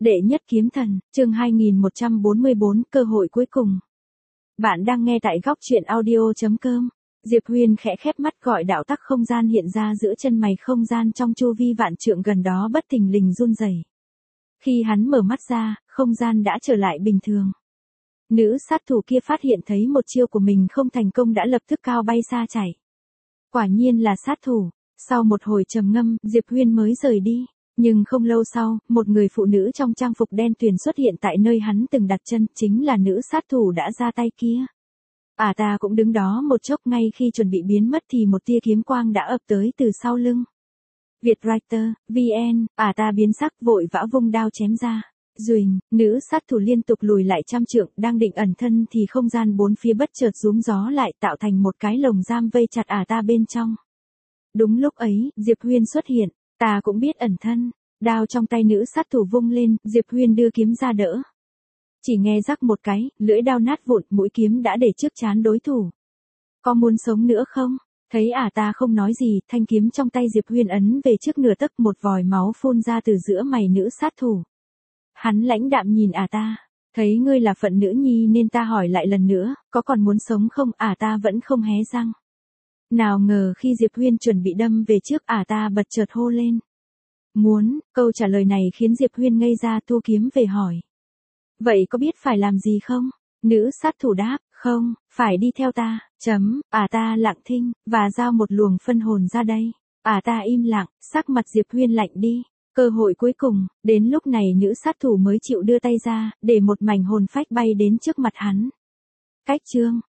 Đệ nhất kiếm thần, chương 2144, cơ hội cuối cùng. Bạn đang nghe tại góc truyện audio.com. Diệp Huyền khẽ khép mắt gọi đạo tắc không gian hiện ra giữa chân mày không gian trong chu vi vạn trượng gần đó bất thình lình run rẩy. Khi hắn mở mắt ra, không gian đã trở lại bình thường. Nữ sát thủ kia phát hiện thấy một chiêu của mình không thành công đã lập tức cao bay xa chạy. Quả nhiên là sát thủ. Sau một hồi trầm ngâm, Diệp Huyền mới rời đi. Nhưng không lâu sau, một người phụ nữ trong trang phục đen tuyền xuất hiện tại nơi hắn từng đặt chân, chính là nữ sát thủ đã ra tay kia. Ta cũng đứng đó một chốc, ngay khi chuẩn bị biến mất thì một tia kiếm quang đã ập tới từ sau lưng. Vietwriter, VN, ta biến sắc vội vã vung đao chém ra. Duỳnh, nữ sát thủ liên tục lùi lại trăm trượng, đang định ẩn thân thì không gian bốn phía bất chợt rúm gió lại tạo thành một cái lồng giam vây chặt ta bên trong. Đúng lúc ấy, Diệp Huyền xuất hiện. Ta cũng biết ẩn thân. Đao trong tay nữ sát thủ vung lên, Diệp Huyền đưa kiếm ra đỡ. Chỉ nghe rắc một cái, lưỡi đao nát vụn, mũi kiếm đã để trước trán đối thủ. Có muốn sống nữa không? Thấy ta không nói gì, thanh kiếm trong tay Diệp Huyền ấn về trước nửa tấc, một vòi máu phun ra từ giữa mày nữ sát thủ. Hắn lãnh đạm nhìn ta. Thấy ngươi là phận nữ nhi nên ta hỏi lại lần nữa, có còn muốn sống không? Ta vẫn không hé răng. Nào ngờ khi Diệp Huyền chuẩn bị đâm về trước, ta bật chợt hô lên. Muốn, câu trả lời này khiến Diệp Huyền ngây ra, thu kiếm về hỏi. Vậy có biết phải làm gì không? Nữ sát thủ đáp, không, phải đi theo ta, ta lặng thinh, và giao một luồng phân hồn ra đây. Ta im lặng, sắc mặt Diệp Huyền lạnh đi. Cơ hội cuối cùng, đến lúc này nữ sát thủ mới chịu đưa tay ra, để một mảnh hồn phách bay đến trước mặt hắn. Cách chương,